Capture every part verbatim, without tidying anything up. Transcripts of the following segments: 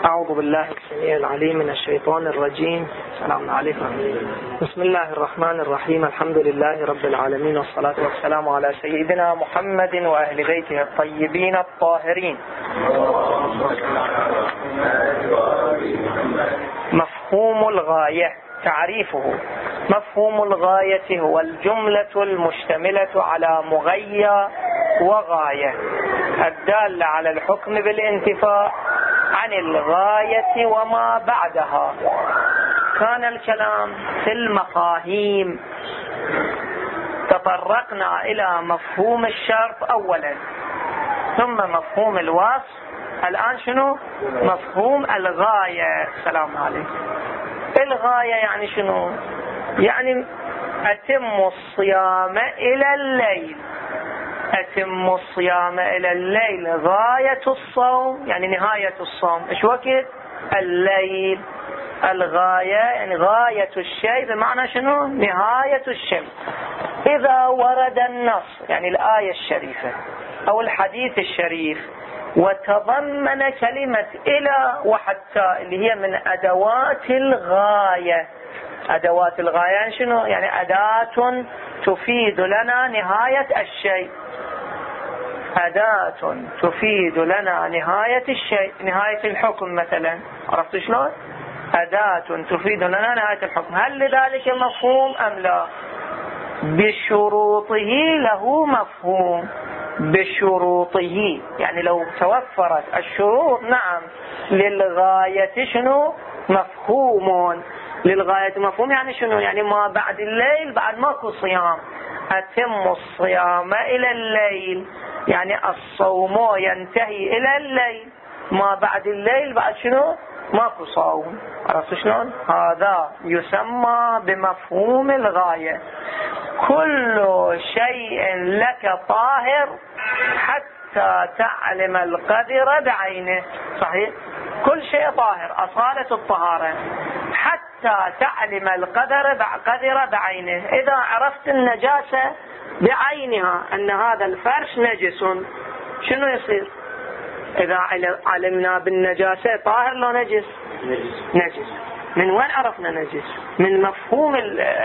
أعوذ بالله السميع العليم من الشيطان الرجيم. السلام عليكم. بسم الله الرحمن الرحيم. الحمد لله رب العالمين، والصلاة والسلام على سيدنا محمد وأهل بيته الطيبين الطاهرين. مفهوم الغاية. تعريفه: مفهوم الغاية هو الجملة المشتملة على مغية وغاية الدالة على الحكم بالانتفاع عن الغاية وما بعدها. كان الكلام في المفاهيم، تطرقنا إلى مفهوم الشرط أولا، ثم مفهوم الوصف، الآن شنو؟ مفهوم الغاية. السلام عليكم. الغاية يعني شنو؟ يعني أتم الصيام إلى الليل. أتم الصيام إلى الليل، غاية الصوم يعني نهاية الصوم. إيش وقت؟ الليل. الغاية يعني غاية الشيء، بمعنى شنو؟ نهاية الشيء. إذا ورد النص يعني الآية الشريفة أو الحديث الشريف وتضمن كلمة إلى وحتى اللي هي من أدوات الغاية. أدوات الغاية يعني شنو؟ يعني أداة تفيد لنا نهاية الشيء. أداة تفيد لنا نهاية الشيء، نهاية الحكم مثلا. عرفت شلون؟ أداة تفيد لنا نهاية الحكم. هل لذلك مفهوم أم لا؟ بشروطه له مفهوم. بشروطه يعني لو توفرت الشروط، نعم، للغاية شنو؟ مفهوم. للغاية مفهوم يعني شنو؟ يعني ما بعد الليل، بعد ماكو صيام. أتم الصيام إلى الليل يعني الصوم ينتهي إلى الليل، ما بعد الليل بعد شنو؟ ماكو صوم. عرفت شلون؟ هذا يسمى بمفهوم الغاية. كل شيء لك طاهر حتى تعلم القدر بعينه. صحيح؟ كل شيء طاهر، أصالة الطهارة، حتى تعلم القدر قدر بعينه. إذا عرفت النجاسة بعينها أن هذا الفرش نجس، شنو يصير؟ إذا علمنا بالنجاسة طاهر لو نجس؟ نجس. من وين عرفنا نجس؟ من مفهوم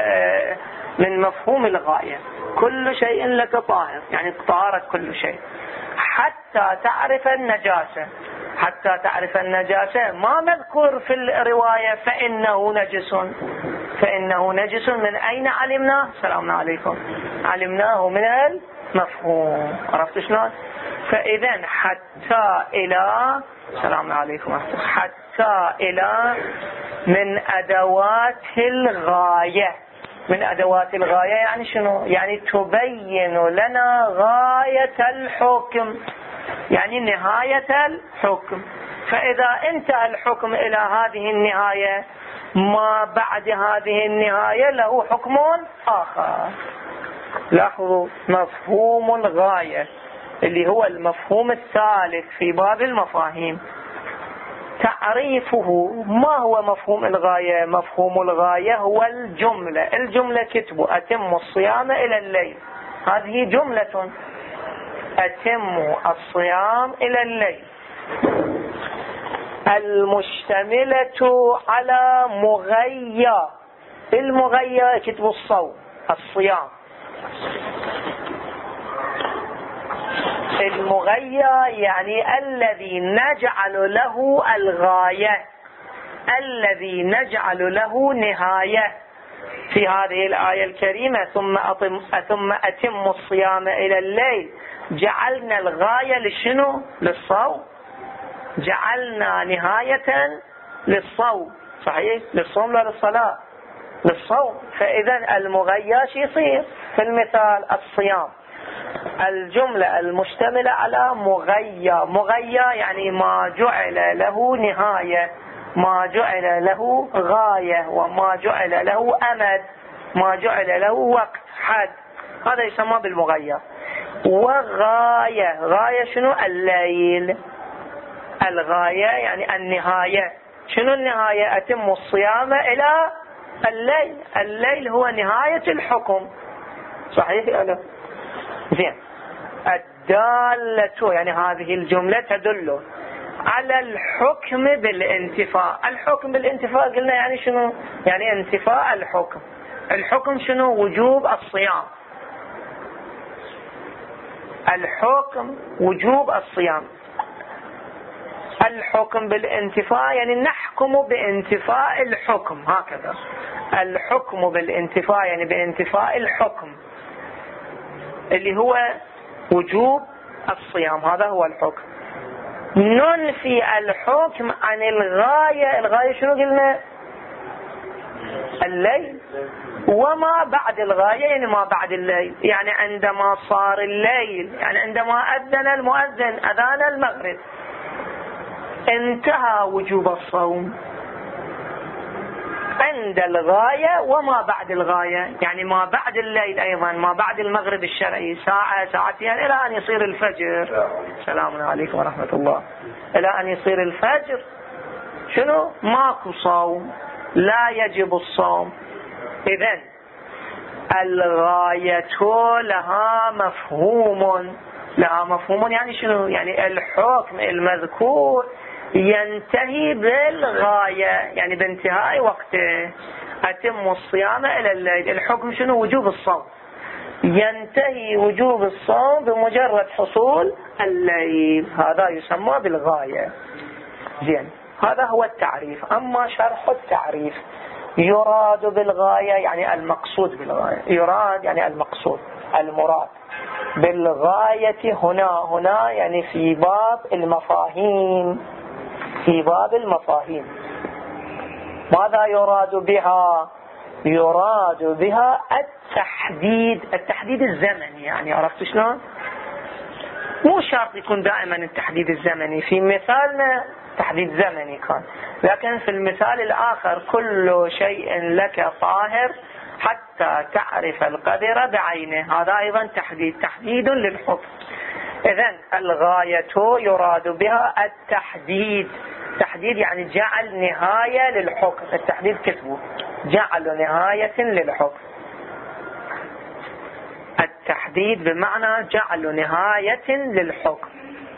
من مفهوم الغاية. كل شيء لك طاهر يعني طهارة كل شيء حتى تعرف النجاسة. حتى تعرف النجاسة ما مذكور في الرواية فإنه نجس. فإنه نجس من أين علمناه؟ السلام عليكم. علمناه من المفهوم. عرفت شلون؟ فإذا حتى إلى، السلام عليكم، حتى إلى من أدوات الغاية. من أدوات الغاية يعني شنو؟ يعني تبين لنا غاية الحكم، يعني نهاية الحكم. فإذا انتهى الحكم إلى هذه النهاية، ما بعد هذه النهاية له حكم آخر. لاحظوا، مفهوم الغاية اللي هو المفهوم الثالث في باب المفاهيم. تعريفه: ما هو مفهوم الغاية؟ مفهوم الغاية هو الجملة. الجملة كتبوا أتم الصيام إلى الليل، هذه جملة. أتم الصيام إلى الليل المشتملة على مغية. المغية كتبوا الصوم، الصيام. المغية يعني الذي نجعل له الغاية، الذي نجعل له نهاية. في هذه الآية الكريمة ثم أتم, ثم أتم الصيام إلى الليل، جعلنا الغاية لشنو؟ للصوم. جعلنا نهاية للصوم. صحيح؟ للصوم لا للصلاة، للصوم. فإذا المغية شي يصير في المثال الصيام. الجملة المشتملة على مغية. مغية يعني ما جعل له نهاية، ما جعل له غاية، وما جعل له أمد، ما جعل له وقت حد، هذا يسمى بالمغية. وغاية، غاية شنو؟ الليل. الغاية يعني النهاية. شنو النهاية؟ أتم الصيام إلى الليل. الليل هو نهاية الحكم. صحيح يا لا؟ زين. الدالة يعني هذه الجملة تدل على الحكم بالانتفاء. الحكم بالانتفاء قلنا يعني شنو؟ يعني انتفاء الحكم. الحكم شنو؟ وجوب الصيام. الحكم وجوب الصيام. الحكم بالانتفاء يعني نحكم بانتفاء الحكم، هكذا. الحكم بالانتفاء يعني بانتفاء الحكم اللي هو وجوب الصيام، هذا هو الحكم. ننفي الحكم عن الغاية. الغاية شنو قلنا؟ الليل. وما بعد الغاية يعني ما بعد الليل، يعني عندما صار الليل، يعني عندما أذن المؤذن أذان المغرب انتهى وجوب الصوم. عند الغاية وما بعد الغاية، يعني ما بعد الليل أيضا، ما بعد المغرب الشرعي ساعة ساعتين إلى أن يصير الفجر. السلام عليكم ورحمة الله. إلى أن يصير الفجر شنو؟ ماكو صوم، لا يجب الصوم. إذن الغاية لها مفهوم. لها مفهوم يعني شنو؟ يعني الحكم المذكور ينتهي بالغاية، يعني بانتهاء وقته. أتم الصيام إلى الليل، الحكم شنو؟ وجوب الصوم. ينتهي وجوب الصوم بمجرد حصول الليل، هذا يسمى بالغاية. زين، هذا هو التعريف. أما شرح التعريف: يراد بالغاية يعني المقصود بالغاية. يراد يعني المقصود، المراد بالغاية هنا. هنا يعني في باب المفاهيم. في باب المفاهيم ماذا يراد بها؟ يراد بها التحديد. التحديد الزمني، يعني عرفت شلون؟ مو شرط يكون دائما التحديد الزمني. في مثالنا تحديد زمني كان، لكن في المثال الآخر كل شيء لك طاهر حتى تعرف القدر بعينه، هذا أيضا تحديد، تحديد للحكم. إذن الغاية يراد بها التحديد. تحديد يعني جعل نهاية للحكم. التحديد كتبه جعل نهاية للحكم. التحديد بمعنى جعل نهاية للحكم.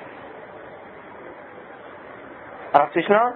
عرفت شلون؟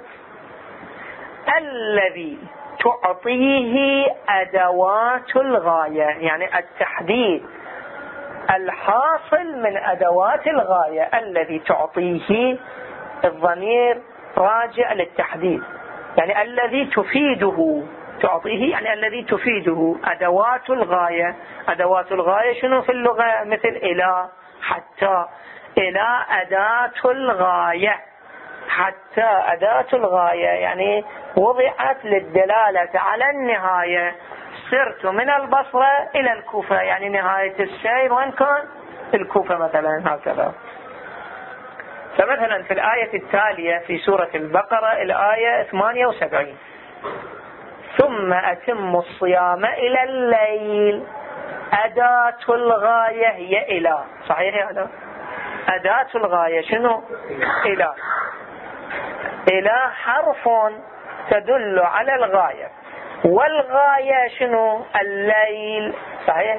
الذي تعطيه أدوات الغاية، يعني التحديد الحاصل من أدوات الغاية. الذي تعطيه، الضمير راجع للتحديد، يعني الذي تفيده. تعطيه يعني الذي تفيده أدوات الغاية. أدوات الغاية شنو في اللغة؟ مثل إلى، حتى. إلى أداة الغاية. حتى أداة الغاية يعني وضعت للدلالة على النهاية. سرت من البصرة إلى الكوفة، يعني نهاية السير وين كان؟ الكوفة مثلا، هكذا. فمثلا في الآية التالية في سورة البقرة الآية ثمانية وسبعين: ثم أتم الصيام إلى الليل. أداة الغاية هي إلى، صحيح هذا؟ أداة الغاية شنو؟ إلى. إلى حرف تدل على الغاية، والغاية شنو؟ الليل، صحيح.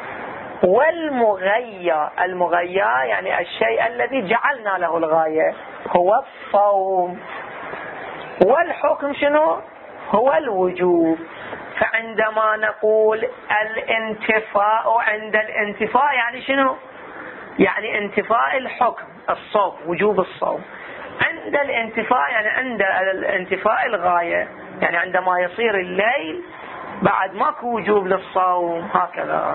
والمغيى، المغيى يعني الشيء الذي جعلنا له الغاية هو الصوم. والحكم شنو؟ هو الوجوب. فعندما نقول الانتفاء، عند الانتفاء يعني شنو؟ يعني انتفاء الحكم، الصوم، وجوب الصوم. عند الانتفاء يعني عند الانتفاء الغاية، يعني عندما يصير الليل بعد ماكو وجوب للصوم، هكذا.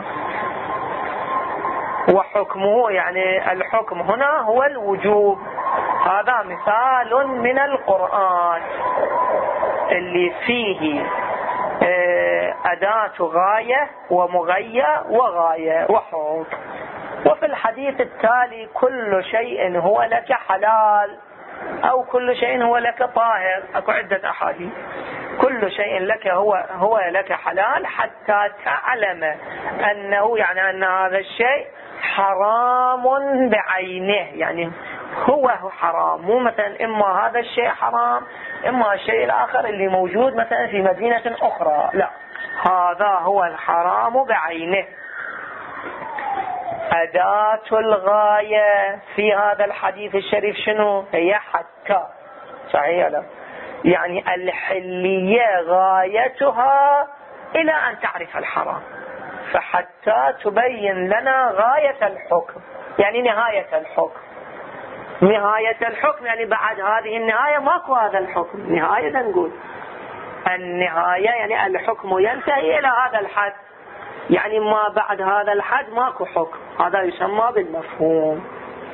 وحكمه يعني الحكم هنا هو الوجوب. هذا مثال من القرآن اللي فيه أداة غاية ومغية وغاية وحكم. وفي الحديث التالي: كل شيء هو لك حلال، أو كل شيء هو لك طاهر. أكو عدة أحاديث. كل شيء لك هو هو لك حلال حتى تعلم أنه، يعني أن هذا الشيء حرام بعينه، يعني هو حرام، مو مثلا إما هذا الشيء حرام إما الشيء الآخر اللي موجود مثلا في مدينة أخرى، لا، هذا هو الحرام بعينه. أداة الغاية في هذا الحديث الشريف شنو؟ هي حتى. صحيح لا؟ يعني الحلية غايتها إلى أن تعرف الحرام، فحتى تبين لنا غاية الحكم، يعني نهاية الحكم. نهاية الحكم يعني بعد هذه النهاية ماكو هذا الحكم، نهاية نقول النهاية يعني الحكم ينتهي إلى هذا الحد، يعني ما بعد هذا الحد ماكو حكم، هذا يسمى بالمفهوم.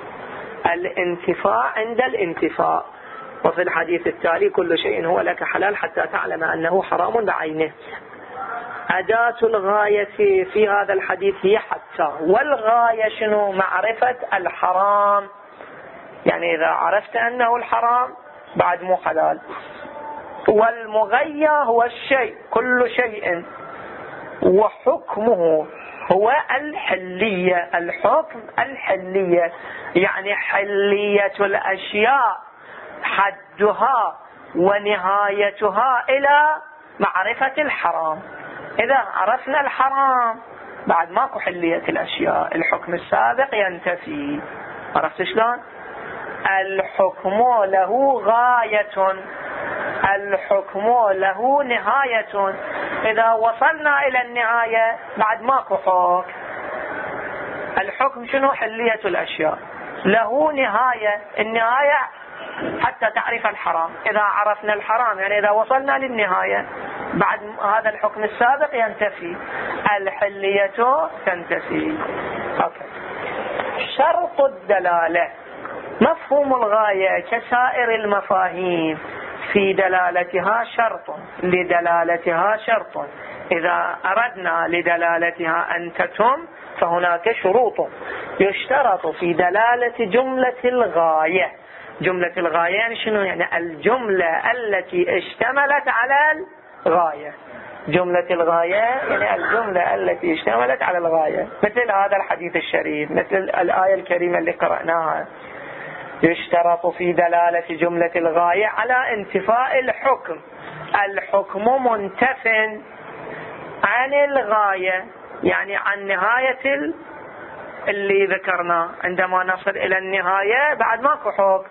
الانتفاع عند الانتفاع. وفي الحديث التالي كل شيء هو لك حلال حتى تعلم أنه حرام بعينه. أداة الغاية في هذا الحديث هي حتى، والغاية شنو؟ معرفة الحرام، يعني إذا عرفت أنه الحرام بعد مو حلال. والمغيى هو الشيء، كل شيء، وحكمه هو الحلية، الحكم الحلية، يعني حلية الأشياء حدها ونهايتها إلى معرفة الحرام. إذا عرفنا الحرام بعد ماكو حلية الأشياء، الحكم السابق ينتفي. عرفت شلون؟ الحكم له غاية، الحكم له نهاية، إذا وصلنا إلى النهاية بعد ماكو حكم. الحكم شنو؟ حلية الأشياء، له نهاية، النهاية حتى تعرف الحرام. إذا عرفنا الحرام يعني إذا وصلنا للنهاية بعد هذا الحكم السابق ينتفي، الحلية تنتفي. أوكي. شرط الدلالة. مفهوم الغاية كسائر المفاهيم في دلالتها شرط، لدلالتها شرط. إذا أردنا لدلالتها أن تتم فهناك شروط. يشترط في دلالة جملة الغاية. جملة الغاية يعني شنو؟ يعني الجملة التي اشتملت على الغاية. جملة الغاية يعني الجملة التي اشتملت على الغاية، مثل هذا الحديث الشريف، مثل الآية الكريمة اللي قرأناها. يشترط في دلالة جملة الغاية على انتفاء الحكم. الحكم منتف عن الغاية، يعني عن نهاية اللي ذكرناه. عندما نصل إلى النهاية بعد ماكو حكم.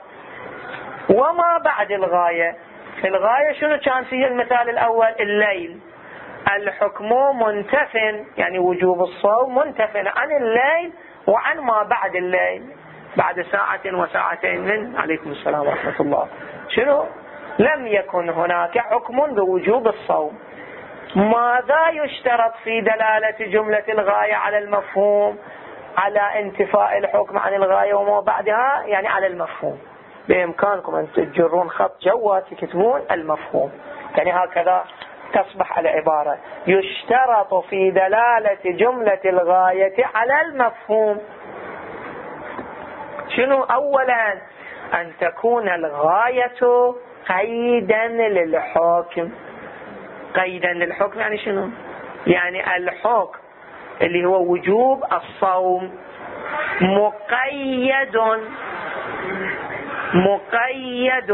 وما بعد الغاية، الغاية شنو كان فيه المثال الأول؟ الليل. الحكم منتف يعني وجوب الصوم منتف عن الليل وعن ما بعد الليل، بعد ساعة وساعتين من عليكم السلام ورحمة الله. شنو؟ لم يكن هناك حكم بوجوب الصوم. ماذا يشترط في دلالة جملة الغاية على المفهوم؟ على انتفاء الحكم عن الغاية وما بعدها، يعني على المفهوم. بإمكانكم أن تجرون خط جوات تكتبون المفهوم، يعني هكذا تصبح على عبارة. يشترط في دلالة جملة الغاية على المفهوم. شنو؟ أولا أن تكون الغاية قيدا للحكم. قيدا للحكم يعني شنو؟ يعني الحكم اللي هو وجوب الصوم مقيد مقيد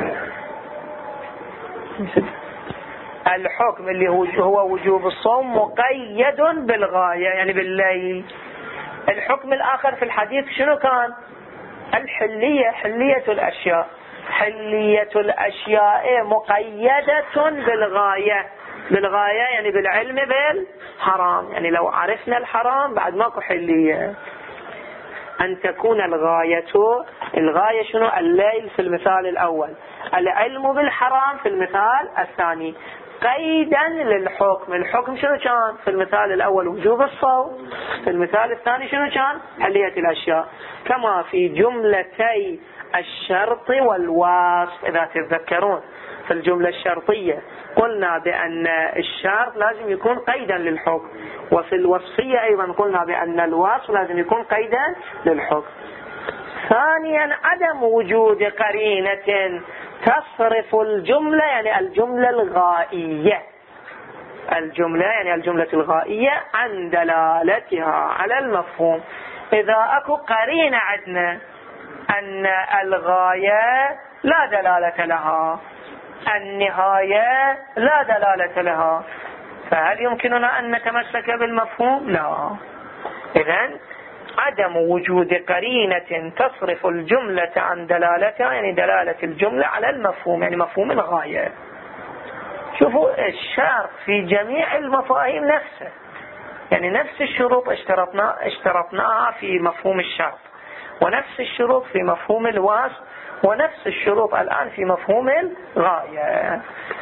الحكم اللي هو وجوب الصوم مقيد بالغاية، يعني بالليل. الحكم الآخر في الحديث شنو كان؟ الحلية، حلية الأشياء. حلية الأشياء مقيدة بالغاية. بالغاية يعني بالعلم بالحرام، يعني لو عرفنا الحرام بعد ماكو حلية. أن تكون الغاية، الغاية شنو؟ الليل في المثال الأول، العلم بالحرام في المثال الثاني. قيدا للحكم. الحكم شنو كان في المثال الأول؟ وجوب الصوم. في المثال الثاني شنو كان؟ حلية الأشياء. كما في جملتي الشرط والوصف. إذا تتذكرون في الجملة الشرطية قلنا بأن الشرط لازم يكون قيدا للحكم، وفي الوصفية أيضا قلنا بأن الوصف لازم يكون قيدا للحكم. ثانيا عدم وجود قرينة تصرف الجملة، يعني الجملة الغائية. الجملة يعني الجملة الغائية عن دلالتها على المفهوم. إذا أكو قرينة عندنا أن الغاية لا دلالة لها، النهاية لا دلالة لها، فهل يمكننا أن نتمسك بالمفهوم؟ لا. إذن عدم وجود قرينة تصرف الجملة عن دلالتها، يعني دلالة الجملة على المفهوم، يعني مفهوم الغاية. شوفوا الشرط في جميع المفاهيم نفسه، يعني نفس الشروط اشترطنا اشترطناها في مفهوم الشرط، ونفس الشروط في مفهوم الوصف، ونفس الشروط الآن في مفهوم الغاية.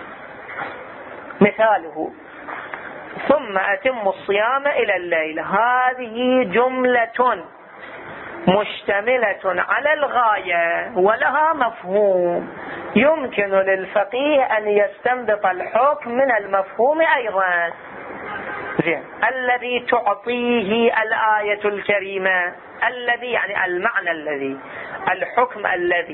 مثاله: ثم أتم الصيام إلى الليل، هذه جملة مشتملة على الغاية ولها مفهوم، يمكن للفقيه أن يستنبط الحكم من المفهوم أيضا. زين. الذي تعطيه الآية الكريمة، الذي يعني المعنى الذي، الحكم الذي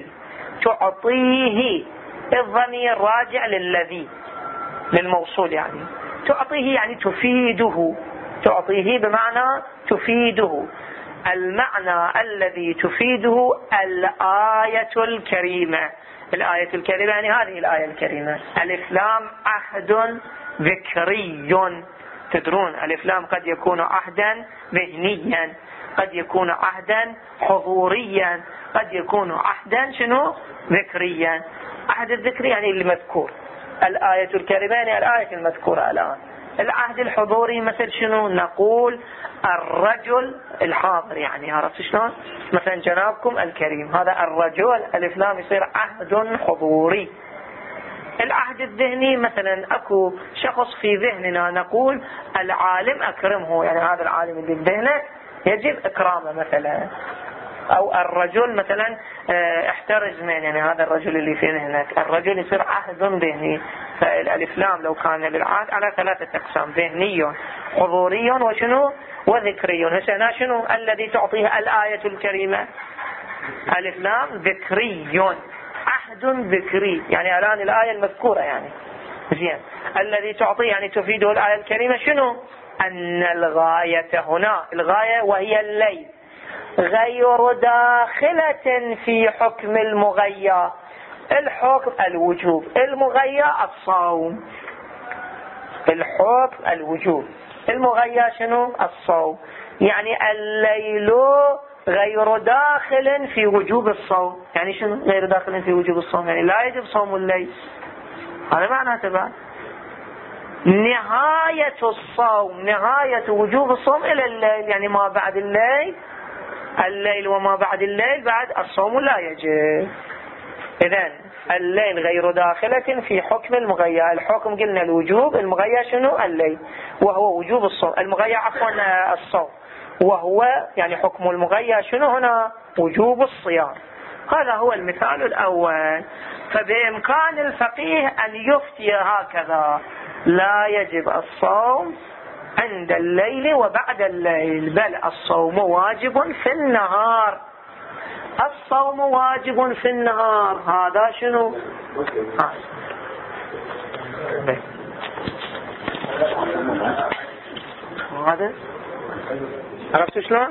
تعطيه، الضمير راجع للذي للموصول، يعني تعطيه يعني تفيده، تعطيه بمعنى تفيده، المعنى الذي تفيده الآية الكريمة. الآية الكريمة يعني هذه الآية الكريمة، ألف لام عهد ذكري. تدرون ألف لام قد يكون عهدا ذهنيا، قد يكون عهدا حضوريا، قد يكون عهدا شنو ذكريا. عهد الذكري يعني المذكور، الآية الكريمة يعني الآية المذكورة الآن. العهد الحضوري مثل شنو؟ نقول الرجل الحاضر، يعني عرفت شلون؟ مثلا جنابكم الكريم، هذا الرجل ألف لام يصير عهد حضوري. العهد الذهني مثلا اكو شخص في ذهننا نقول العالم اكرمه، يعني هذا العالم اللي بذهنك يجب اكرامه مثلا. او الرجل مثلا احترز من، يعني هذا الرجل اللي في ذهنك، الرجل يصير عهد ذهني. فالالف لام لو كان للعهد على ثلاثة اقسام: ذهني حضوري وشنو وذكري. هنا شنو الذي تعطيه الآية الكريمة؟ الف لام ذكري، عهد ذكري، يعني الآن الآية المذكورة يعني. زين. الذي تعطيه يعني تفيده الآية الكريمة شنو؟ أن الغاية هنا، الغاية وهي الليل، غير داخلة في حكم المغيى. الحكم الوجوب، المغيى الصوم. الحكم الوجوب، المغيى شنو؟ الصوم. يعني الليل غير داخل في وجوب الصوم. يعني شنو غير داخل في وجوب الصوم؟ يعني لا يجب صوم الليل، هذا معنى تبع نهاية الصوم، نهاية وجوب الصوم إلى الليل، يعني ما بعد الليل، الليل وما بعد الليل بعد الصوم لا يجب. إذن الليل غير داخلة في حكم المغيى. الحكم قلنا الوجوب، المغيى شنو؟ الليل، وهو وجوب الصوم، المغيى عفوا الصوم، وهو يعني حكم المغيى شنو هنا؟ وجوب الصيام. هذا هو المثال الأول. فبإمكان الفقيه أن يفتي هكذا: لا يجب الصوم عند الليل وبعد الليل، بل الصوم واجب في النهار. الصوم واجب في النهار، هذا شنو؟ آه. هذا عرفت شلون؟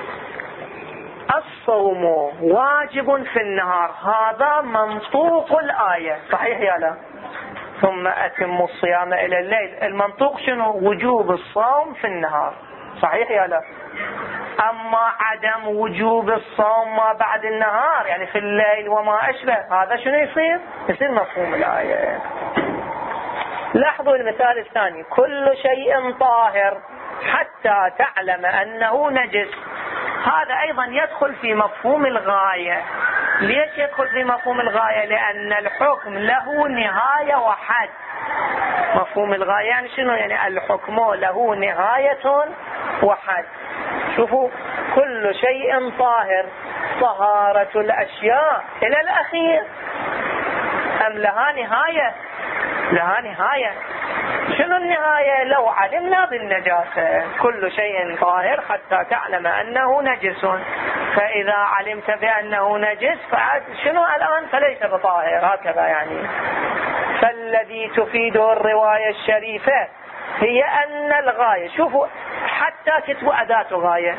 الصوم واجب في النهار، هذا منطوق الآية، صحيح يا لا؟ ثم أتم الصيام إلى الليل، المنطوق شنو؟ وجوب الصوم في النهار، صحيح يا لا؟ أما عدم وجوب الصوم ما بعد النهار، يعني في الليل وما أشبه، هذا شنو يصير؟ يصير مفهوم الآية. لاحظوا المثال الثاني: كل شيء طاهر حتى تعلم أنه نجس. هذا أيضا يدخل في مفهوم الغاية. ليش يدخل في مفهوم الغاية؟ لأن الحكم له نهاية وحد. مفهوم الغاية يعني شنو؟ يعني الحكم له نهاية وحد. شوفوا: كل شيء طاهر، طهارة الأشياء إلى الأخير، أم لها نهاية؟ لها نهاية. شنو النهاية؟ لو علمنا بالنجاسة، كل شيء طاهر حتى تعلم أنه نجس، فإذا علمت بأنه نجس فشنو الآن؟ فليس بطاهر، هكذا يعني. فالذي تفيده الرواية الشريفة هي أن الغاية، شوفوا حتى كتبوا أداة غاية،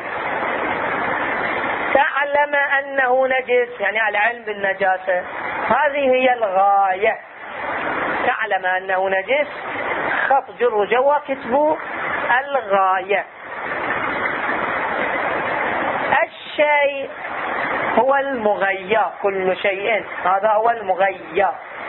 تعلم أنه نجس يعني العلم بالنجاسة، هذه هي الغاية. تعلم أنه نجس، خط جر جوا كتبوا الغاية. شيء هو المغير، كل شيء هذا هو المغير.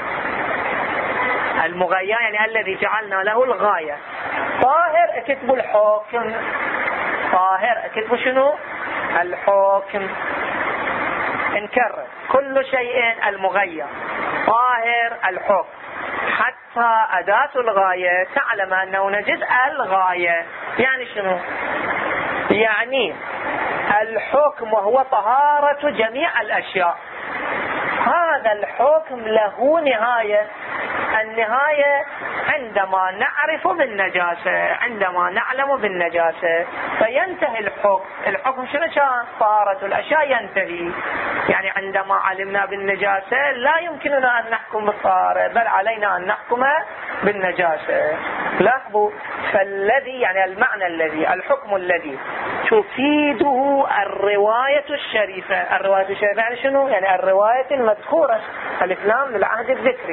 المغير يعني الذي جعلنا له الغاية. طاهر اكتبوا الحكم، طاهر اكتبوا شنو؟ الحكم. انكرر كل شيء المغير، طاهر الحكم، حتى أداة الغاية تعلم أنه نجد الغاية. يعني شنو؟ يعني الحكم وهو طهارة جميع الأشياء. هذا الحكم له نهاية، النهاية عندما نعرف بالنجاسة، عندما نعلم بالنجاسة فينتهي الحكم. الحكم شنو كان؟ طهارة الأشياء ينتهي. يعني عندما علمنا بالنجاسة لا يمكننا أن نحكم بالطهارة، بل علينا أن نحكم بالنجاسة. لاحظوا، فالذي يعني المعنى الذي، الحكم الذي تفيده الرواية الشريفة. الرواية الشريفة يعني شنو؟ يعني الرواية المذكورة الإسلام للعهد الذكري،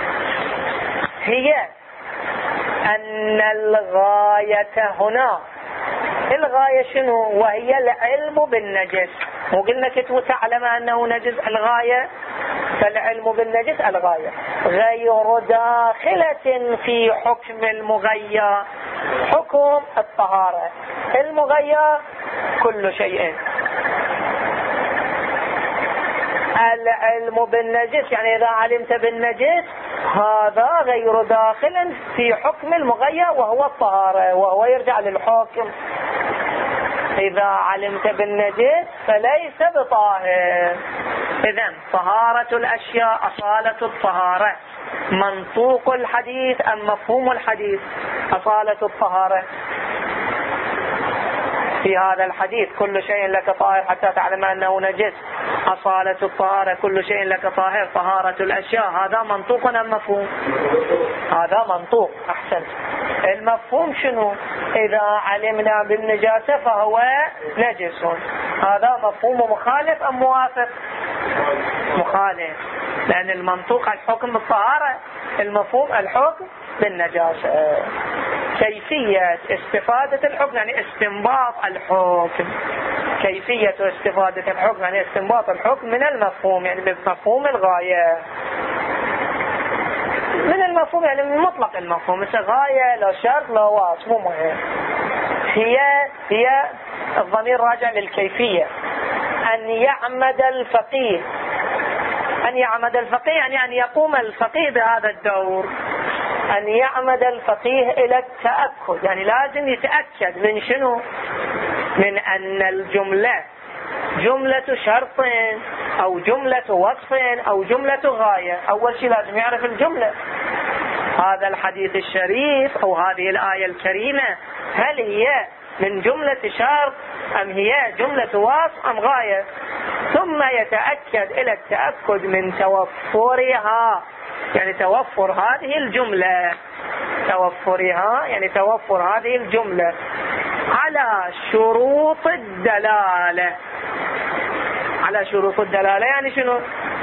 هي أن الغاية هنا، الغاية شنو؟ وهي العلم بالنجس. وقلنا كتبوا تعلم أنه نجس الغاية، فالعلم بالنجس الغاية، غير داخلة في حكم المغير، حكم الطهارة. المغير كل شيء. العلم بالنجس يعني إذا علمت بالنجس هذا غير داخل في حكم المغير وهو الطهارة، وهو يرجع للحكم. إذا علمت بالنجس فليس بطاهر. إذن طهارة الأشياء أصالة الطهارة. منطوق الحديث أم مفهوم الحديث؟ أصالة الطهارة. في هذا الحديث كل شيء لك طاهر حتى تعلم أنه نجس، أصالة الطهارة كل شيء لك طاهر، طهارة الأشياء. هذا منطوق أم مفهوم؟ هذا منطوق. أحسن. المفهوم شنو؟ إذا علمنا بالنجاسة فهو نجس. هذا مفهوم مخالف أم موافق؟ مخالف، لأن المنطوق الحكم بالطهارة، المفهوم الحكم بالنجاسة. كيفية استفادة الحكم يعني استنباط الحكم. كيفية استفادة الحكم يعني استنباط الحكم من المفهوم، يعني من مفهوم الغاية. من المفهوم يعني من مطلق المفهوم، مثل غاية لا شرط لا واصف، مو مهم. هي هي الضمير راجع للكيفية. أن يعمد الفقيه، أن يعمد الفقيه يعني أن يقوم الفقيه بهذا الدور. أن يعمد الفقيه إلى التأكد، يعني لازم يتأكد من شنو؟ من أن الجملة جملة شرط أو جملة وصف أو جملة غاية. أول شيء لازم يعرف الجملة. هذا الحديث الشريف أو هذه الآية الكريمة هل هي من جملة شرط أم هي جملة وصف أم غاية؟ ثم يتأكد إلى التأكد من توفرها، يعني توفر هذه الجملة، توفرها يعني توفر هذه الجملة على شروط الدلالة. على شروط الدلالة يعني شنو؟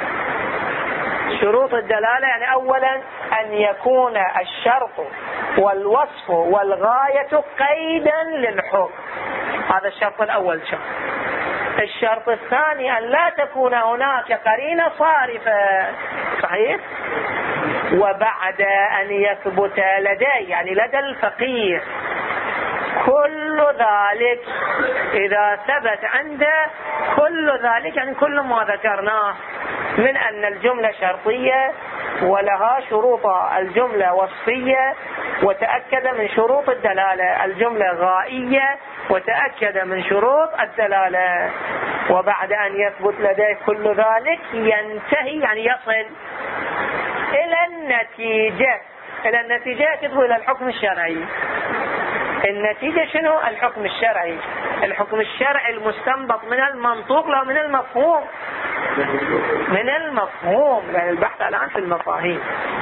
شروط الدلالة يعني أولا أن يكون الشرط والوصف والغاية قيدا للحكم. هذا الشرط الأول. شرط. الشرط الثاني أن لا تكون هناك قرينة صارفة. صحيح؟ وبعد أن يثبت لدي يعني لدى الفقيه كل ذلك، إذا ثبت عنده كل ذلك يعني كل ما ذكرناه من أن الجملة شرطية ولها شروط، الجملة وصفية وتأكد من شروط الدلالة، الجملة غائية وتأكد من شروط الدلالة. وبعد أن يثبت لديه كل ذلك ينتهي يعني يصل إلى النتيجة. إلى النتيجة يكتب إلى الحكم الشرعي. النتيجة شنو؟ الحكم الشرعي. الحكم الشرعي المستنبط من المنطوق لا من المفهوم؟ من المفهوم، لأن البحث الآن في المفاهيم.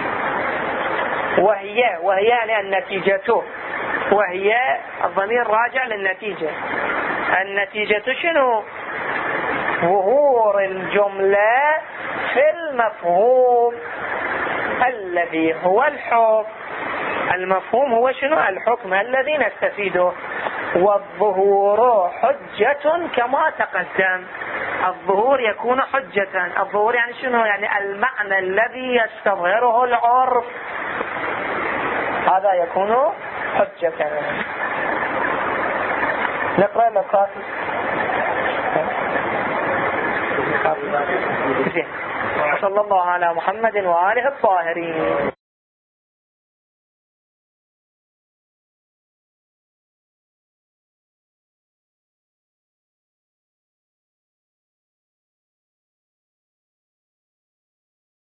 وهي وهي يعني النتيجة، وهي الضمير راجع للنتيجة. النتيجة شنو؟ ظهور الجملة في المفهوم الذي هو الحكم. المفهوم هو شنو؟ الحكم الذي نستفيده. والظهور حجة كما تقدم. الظهور يكون حجة. الظهور يعني شنو؟ يعني المعنى الذي يستظهره العرف هذا يكون حجة. نقرأ مقاصد. صلى الله على محمد وآله الطاهرين.